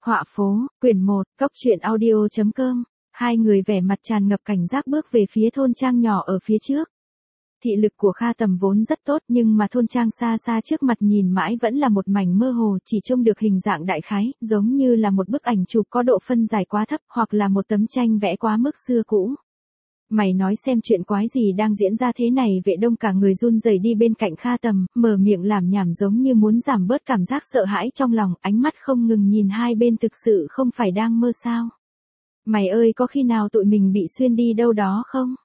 Họa phố, quyển 1, Cốc truyện audio.com. Hai người vẻ mặt tràn ngập cảnh giác bước về phía thôn trang nhỏ ở phía trước. Thị lực của Kha Tầm vốn rất tốt nhưng mà thôn trang xa xa trước mặt nhìn mãi vẫn là một mảnh mơ hồ, chỉ trông được hình dạng đại khái, giống như là một bức ảnh chụp có độ phân giải quá thấp hoặc là một tấm tranh vẽ quá mức xưa cũ. Mày nói xem chuyện quái gì đang diễn ra thế này. Vệ Đông cả người run rẩy đi bên cạnh Kha Tầm, mở miệng làm nhảm giống như muốn giảm bớt cảm giác sợ hãi trong lòng, ánh mắt không ngừng nhìn hai bên, thực sự không phải đang mơ sao. Mày ơi, có khi nào tụi mình bị xuyên đi đâu đó không?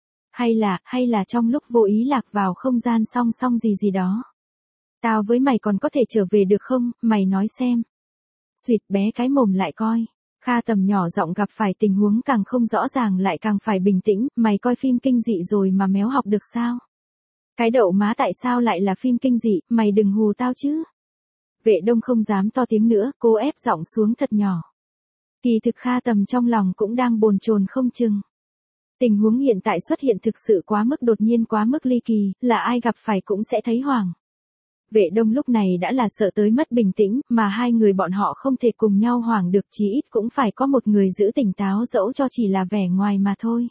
Hay là trong lúc vô ý lạc vào không gian song gì đó. Tao với mày còn có thể trở về được không, mày nói xem. Xuyệt, bé cái mồm lại coi. Kha Tầm nhỏ giọng, gặp phải tình huống càng không rõ ràng lại càng phải bình tĩnh, mày coi phim kinh dị rồi mà méo học được sao? Cái đậu má, tại sao lại là phim kinh dị, mày đừng hù tao chứ. Vệ Đông không dám to tiếng nữa, cố ép giọng xuống thật nhỏ. Kỳ thực Kha Tầm trong lòng cũng đang bồn chồn không chừng. Tình huống hiện tại xuất hiện thực sự quá mức đột nhiên, quá mức ly kỳ, là ai gặp phải cũng sẽ thấy hoảng. Vệ Đông lúc này đã là sợ tới mất bình tĩnh, mà hai người bọn họ không thể cùng nhau hoảng được, chí ít cũng phải có một người giữ tỉnh táo dẫu cho chỉ là vẻ ngoài mà thôi.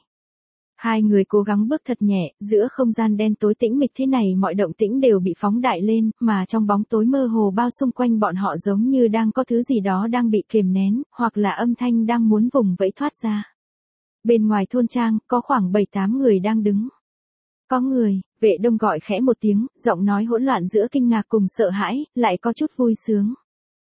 Hai người cố gắng bước thật nhẹ, giữa không gian đen tối tĩnh mịch thế này mọi động tĩnh đều bị phóng đại lên, mà trong bóng tối mơ hồ bao xung quanh bọn họ giống như đang có thứ gì đó đang bị kiềm nén, hoặc là âm thanh đang muốn vùng vẫy thoát ra. Bên ngoài thôn trang, có khoảng 7-8 người đang đứng. Có người, Vệ Đông gọi khẽ một tiếng, giọng nói hỗn loạn giữa kinh ngạc cùng sợ hãi, lại có chút vui sướng.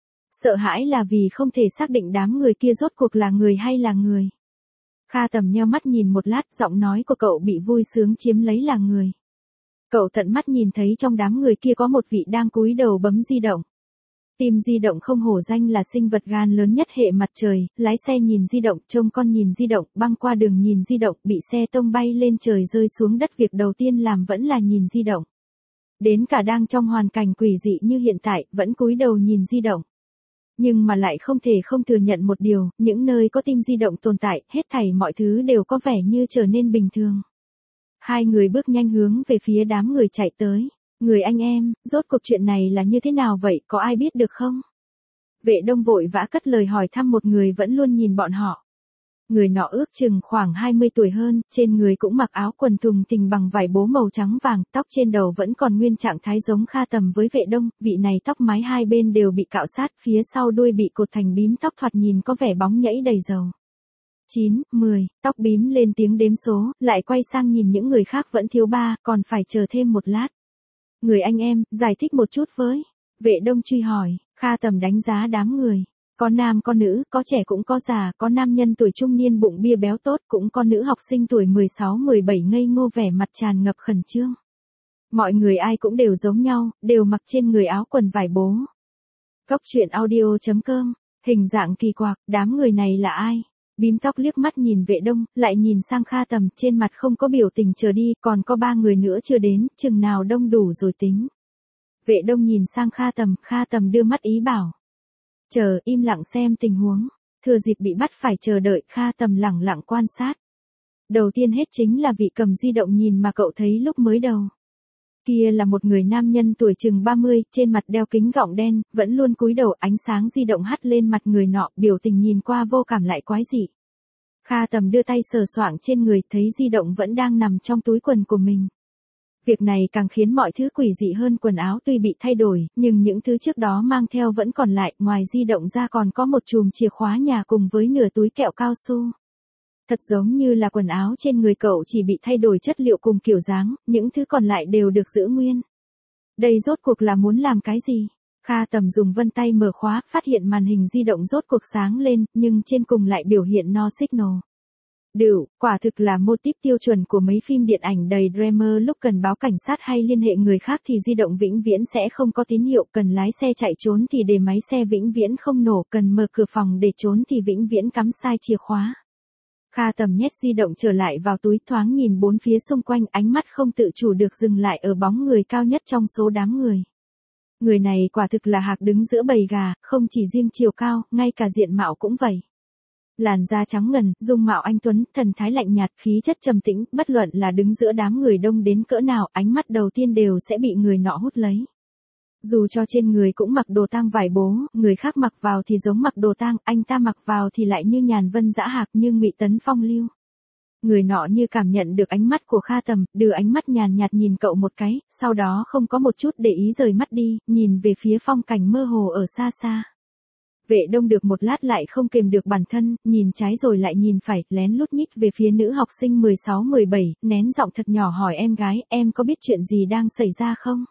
Sợ hãi là vì không thể xác định đám người kia rốt cuộc là người hay là người. Kha Tầm nheo mắt nhìn một lát, giọng nói của cậu bị vui sướng chiếm lấy là người. Cậu tận mắt nhìn thấy trong đám người kia có một vị đang cúi đầu bấm di động. Tim di động không hổ danh là sinh vật gan lớn nhất hệ mặt trời, lái xe nhìn di động, trông con nhìn di động, băng qua đường nhìn di động, bị xe tông bay lên trời rơi xuống đất, việc đầu tiên làm vẫn là nhìn di động. Đến cả đang trong hoàn cảnh quỷ dị như hiện tại, vẫn cúi đầu nhìn di động. Nhưng mà lại không thể không thừa nhận một điều, những nơi có tim di động tồn tại, hết thảy mọi thứ đều có vẻ như trở nên bình thường. Hai người bước nhanh hướng về phía đám người chạy tới. Người anh em, rốt cuộc chuyện này là như thế nào vậy, có ai biết được không? Vệ Đông vội vã cất lời hỏi thăm một người vẫn luôn nhìn bọn họ. Người nọ ước chừng khoảng 20 tuổi hơn, trên người cũng mặc áo quần thùng thình bằng vải bố màu trắng vàng, tóc trên đầu vẫn còn nguyên trạng thái giống Kha Tầm với Vệ Đông, vị này tóc mái hai bên đều bị cạo sát, phía sau đuôi bị cột thành bím tóc, thoạt nhìn có vẻ bóng nhẫy đầy dầu. 9, 10, tóc bím lên tiếng đếm số, lại quay sang nhìn những người khác vẫn thiếu 3, còn phải chờ thêm một lát. Người anh em, giải thích một chút với. Vệ Đông truy hỏi. Kha Tầm đánh giá đám người. Có nam có nữ, có trẻ cũng có già, có nam nhân tuổi trung niên bụng bia béo tốt, cũng có nữ học sinh tuổi 16-17 ngây ngô vẻ mặt tràn ngập khẩn trương. Mọi người ai cũng đều giống nhau, đều mặc trên người áo quần vải bố. Cốc truyện audio.com. Hình dạng kỳ quặc, đám người này là ai? Bím tóc liếc mắt nhìn Vệ Đông, lại nhìn sang Kha Tầm, trên mặt không có biểu tình chờ đi, còn có 3 người nữa chưa đến, chừng nào đông đủ rồi tính. Vệ Đông nhìn sang Kha Tầm đưa mắt ý bảo. Chờ, im lặng xem tình huống. Thừa dịp bị bắt phải chờ đợi, Kha Tầm lẳng lặng quan sát. Đầu tiên hết chính là vị cầm di động nhìn mà cậu thấy lúc mới đầu. Kia là một người nam nhân tuổi chừng 30, trên mặt đeo kính gọng đen, vẫn luôn cúi đầu, ánh sáng di động hắt lên mặt người nọ, biểu tình nhìn qua vô cảm lại quái dị. Kha Tầm đưa tay sờ soạng trên người, thấy di động vẫn đang nằm trong túi quần của mình. Việc này càng khiến mọi thứ quỷ dị hơn, quần áo tuy bị thay đổi, nhưng những thứ trước đó mang theo vẫn còn lại, ngoài di động ra còn có một chùm chìa khóa nhà cùng với nửa túi kẹo cao su. Thật giống như là quần áo trên người cậu chỉ bị thay đổi chất liệu cùng kiểu dáng, những thứ còn lại đều được giữ nguyên. Đây rốt cuộc là muốn làm cái gì? Kha Tầm dùng vân tay mở khóa, phát hiện màn hình di động rốt cuộc sáng lên, nhưng trên cùng lại biểu hiện no signal. Đựu, quả thực là mô típ tiêu chuẩn của mấy phim điện ảnh đầy drama, lúc cần báo cảnh sát hay liên hệ người khác thì di động vĩnh viễn sẽ không có tín hiệu, cần lái xe chạy trốn thì để máy xe vĩnh viễn không nổ, cần mở cửa phòng để trốn thì vĩnh viễn cắm sai chìa khóa. Kha Tầm nhét di động trở lại vào túi, thoáng nhìn bốn phía xung quanh, ánh mắt không tự chủ được dừng lại ở bóng người cao nhất trong số đám người. Người này quả thực là hạc đứng giữa bầy gà, không chỉ riêng chiều cao, ngay cả diện mạo cũng vậy. Làn da trắng ngần, dung mạo anh tuấn, thần thái lạnh nhạt, khí chất trầm tĩnh, bất luận là đứng giữa đám người đông đến cỡ nào, ánh mắt đầu tiên đều sẽ bị người nọ hút lấy. Dù cho trên người cũng mặc đồ tang vải bố, người khác mặc vào thì giống mặc đồ tang, anh ta mặc vào thì lại như nhàn vân dã hạc, như ngụy tấn phong lưu. Người nọ như cảm nhận được ánh mắt của Kha Tầm, đưa ánh mắt nhàn nhạt nhìn cậu một cái, sau đó không có một chút để ý rời mắt đi, nhìn về phía phong cảnh mơ hồ ở xa xa. Vệ Đông được một lát lại không kềm được bản thân, nhìn trái rồi lại nhìn phải, lén lút nhích về phía nữ học sinh 16-17, nén giọng thật nhỏ hỏi em gái, em có biết chuyện gì đang xảy ra không?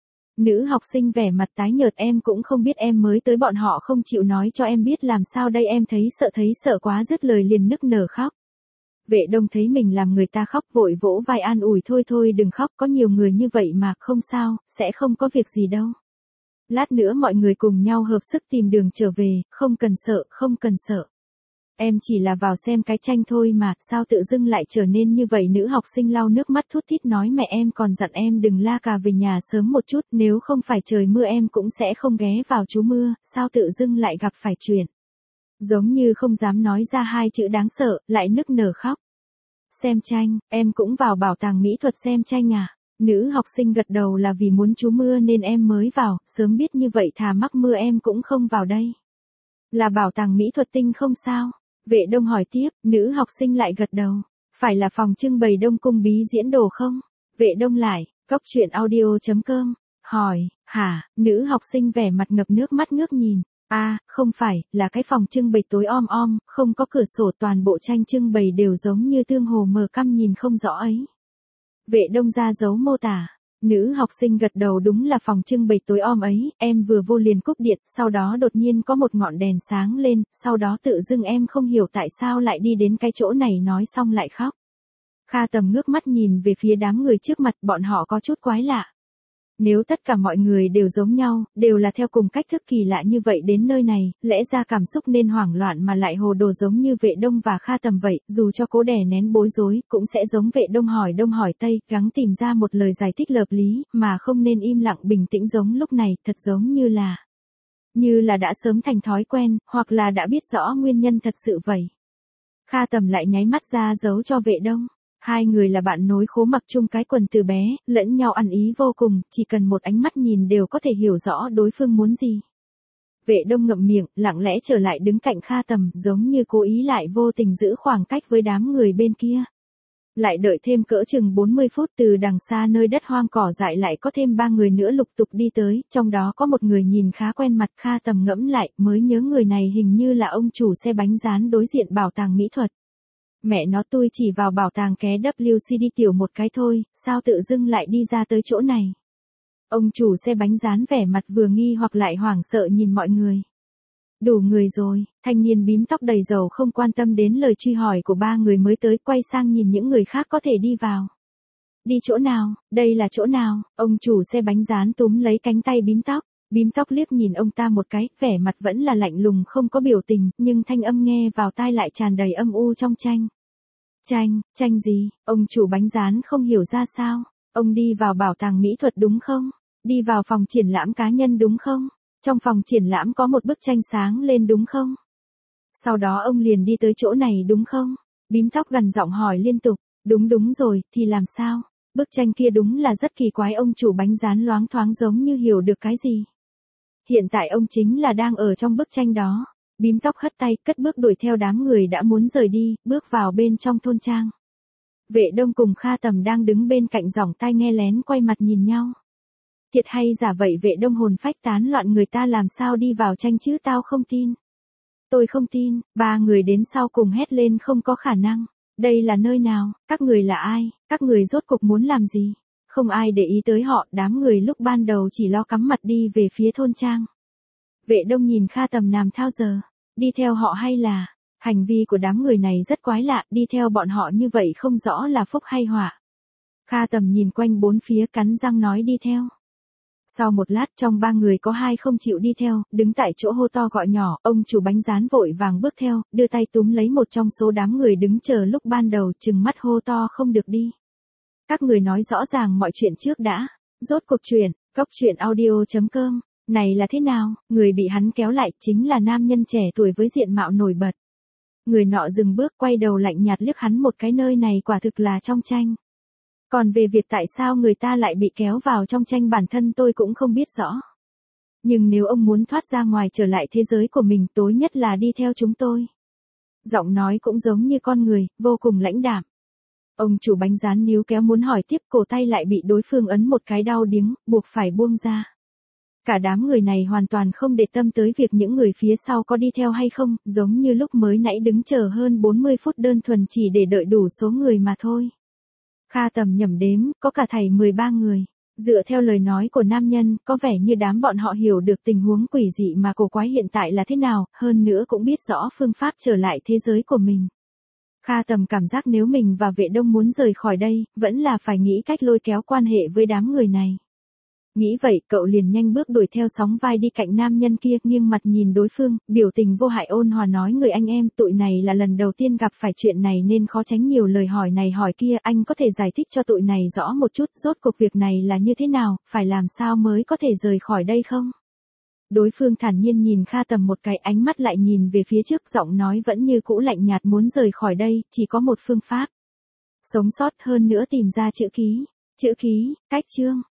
Nữ học sinh vẻ mặt tái nhợt, em cũng không biết, em mới tới bọn họ không chịu nói cho em biết làm sao đây, em thấy sợ quá, dứt lời liền nức nở khóc. Vệ Đông thấy mình làm người ta khóc vội vỗ vai an ủi, thôi đừng khóc, có nhiều người như vậy mà, không sao, sẽ không có việc gì đâu. Lát nữa mọi người cùng nhau hợp sức tìm đường trở về, không cần sợ. Em chỉ là vào xem cái tranh thôi mà, sao tự dưng lại trở nên như vậy? Nữ học sinh lau nước mắt thút thít nói, mẹ em còn dặn em đừng la cà về nhà sớm một chút, nếu không phải trời mưa em cũng sẽ không ghé vào trú mưa, sao tự dưng lại gặp phải chuyện. Giống như không dám nói ra hai chữ đáng sợ, lại nức nở khóc. Xem tranh, em cũng vào bảo tàng mỹ thuật xem tranh à? Nữ học sinh gật đầu, là vì muốn trú mưa nên em mới vào, sớm biết như vậy thà mắc mưa em cũng không vào đây. Là bảo tàng mỹ thuật tinh không sao? Vệ Đông hỏi tiếp, nữ học sinh lại gật đầu. Phải là phòng trưng bày Đông Cung bí diễn đồ không? Vệ Đông lại, coctruyện.audio.com, hỏi, hả? Nữ học sinh vẻ mặt ngập nước mắt ngước nhìn. Không phải, là cái phòng trưng bày tối om, không có cửa sổ, toàn bộ tranh trưng bày đều giống như tương hồ mờ căm nhìn không rõ ấy. Vệ Đông ra dấu mô tả. Nữ học sinh gật đầu, đúng là phòng trưng bày tối om ấy, em vừa vô liền cúp điện, sau đó đột nhiên có một ngọn đèn sáng lên, sau đó tự dưng em không hiểu tại sao lại đi đến cái chỗ này, nói xong lại khóc. Kha Tầm ngước mắt nhìn về phía đám người trước mặt, bọn họ có chút quái lạ. Nếu tất cả mọi người đều giống nhau, đều là theo cùng cách thức kỳ lạ như vậy đến nơi này, lẽ ra cảm xúc nên hoảng loạn mà lại hồ đồ giống như Vệ Đông và Kha Tầm vậy, dù cho cố đè nén bối rối, cũng sẽ giống Vệ Đông hỏi Tây, gắng tìm ra một lời giải thích hợp lý, mà không nên im lặng bình tĩnh giống lúc này, thật giống như là đã sớm thành thói quen, hoặc là đã biết rõ nguyên nhân thật sự vậy. Kha Tầm lại nháy mắt ra dấu cho Vệ Đông. Hai người là bạn nối khố, mặc chung cái quần từ bé, lẫn nhau ăn ý vô cùng, chỉ cần một ánh mắt nhìn đều có thể hiểu rõ đối phương muốn gì. Vệ Đông ngậm miệng, lặng lẽ trở lại đứng cạnh Kha Tầm, giống như cố ý lại vô tình giữ khoảng cách với đám người bên kia. Lại đợi thêm cỡ chừng 40 phút, từ đằng xa nơi đất hoang cỏ dại lại có thêm 3 người nữa lục tục đi tới, trong đó có một người nhìn khá quen mặt. Kha Tầm ngẫm lại, mới nhớ người này hình như là ông chủ xe bánh rán đối diện bảo tàng mỹ thuật. Mẹ nó, tôi chỉ vào bảo tàng ké WCD tiểu một cái thôi, sao tự dưng lại đi ra tới chỗ này? Ông chủ xe bánh rán vẻ mặt vừa nghi hoặc lại hoảng sợ nhìn mọi người. Đủ người rồi, thanh niên bím tóc đầy dầu không quan tâm đến lời truy hỏi của 3 người mới tới, quay sang nhìn những người khác có thể đi vào. Đi chỗ nào, đây là chỗ nào? Ông chủ xe bánh rán túm lấy cánh tay bím tóc. Bím tóc liếc nhìn ông ta một cái, vẻ mặt vẫn là lạnh lùng không có biểu tình, nhưng thanh âm nghe vào tai lại tràn đầy âm u trong tranh. Tranh gì? Ông chủ bánh rán không hiểu ra sao. Ông đi vào bảo tàng mỹ thuật đúng không? Đi vào phòng triển lãm cá nhân đúng không? Trong phòng triển lãm có một bức tranh sáng lên đúng không? Sau đó ông liền đi tới chỗ này đúng không? Bím tóc gằn giọng hỏi liên tục. Đúng rồi, thì làm sao? Bức tranh kia đúng là rất kỳ quái. Ông chủ bánh rán loáng thoáng giống như hiểu được cái gì. Hiện tại ông chính là đang ở trong bức tranh đó. Bím tóc hất tay, cất bước đuổi theo đám người đã muốn rời đi, bước vào bên trong thôn trang. Vệ Đông cùng Kha Tầm đang đứng bên cạnh giỏng tai nghe lén quay mặt nhìn nhau. Thiệt hay giả vậy? Vệ Đông hồn phách tán loạn, người ta làm sao đi vào tranh chứ? Tao không tin. Tôi không tin. 3 người đến sau cùng hét lên, không có khả năng. Đây là nơi nào? Các người là ai? Các người rốt cuộc muốn làm gì? Không ai để ý tới họ, đám người lúc ban đầu chỉ lo cắm mặt đi về phía thôn trang. Vệ Đông nhìn Kha Tầm làm thao giờ. Đi theo họ hay là... Hành vi của đám người này rất quái lạ, đi theo bọn họ như vậy không rõ là phúc hay họa. Kha Tầm nhìn quanh bốn phía, cắn răng nói đi theo. Sau một lát, trong 3 người có 2 không chịu đi theo, đứng tại chỗ hô to gọi nhỏ, ông chủ bánh rán vội vàng bước theo, đưa tay túm lấy một trong số đám người đứng chờ lúc ban đầu, trừng mắt hô to không được đi. Các người nói rõ ràng mọi chuyện trước đã. Rốt cuộc chuyện, coctruyện.audio.com. Này là thế nào? Người bị hắn kéo lại chính là nam nhân trẻ tuổi với diện mạo nổi bật. Người nọ dừng bước, quay đầu lạnh nhạt liếc hắn một cái, nơi này quả thực là trong tranh. Còn về việc tại sao người ta lại bị kéo vào trong tranh bản thân tôi cũng không biết rõ. Nhưng nếu ông muốn thoát ra ngoài trở lại thế giới của mình tối nhất là đi theo chúng tôi. Giọng nói cũng giống như con người, vô cùng lãnh đạm. Ông chủ bánh rán níu kéo muốn hỏi tiếp, cổ tay lại bị đối phương ấn một cái đau điếng, buộc phải buông ra. Cả đám người này hoàn toàn không để tâm tới việc những người phía sau có đi theo hay không, giống như lúc mới nãy đứng chờ hơn 40 phút đơn thuần chỉ để đợi đủ số người mà thôi. Kha Tầm nhẩm đếm, có cả thảy 13 người. Dựa theo lời nói của nam nhân, có vẻ như đám bọn họ hiểu được tình huống quỷ dị mà cổ quái hiện tại là thế nào, hơn nữa cũng biết rõ phương pháp trở lại thế giới của mình. Kha Tầm cảm giác nếu mình và Vệ Đông muốn rời khỏi đây, vẫn là phải nghĩ cách lôi kéo quan hệ với đám người này. Nghĩ vậy, cậu liền nhanh bước đuổi theo sóng vai đi cạnh nam nhân kia, nghiêng mặt nhìn đối phương, biểu tình vô hại ôn hòa nói, người anh em, tụi này là lần đầu tiên gặp phải chuyện này nên khó tránh nhiều lời hỏi này hỏi kia, anh có thể giải thích cho tụi này rõ một chút, rốt cuộc việc này là như thế nào, phải làm sao mới có thể rời khỏi đây không? Đối phương thản nhiên nhìn Kha Tầm một cái, ánh mắt lại nhìn về phía trước, giọng nói vẫn như cũ lạnh nhạt, muốn rời khỏi đây, chỉ có một phương pháp. Sống sót, hơn nữa tìm ra chữ ký, cách chương.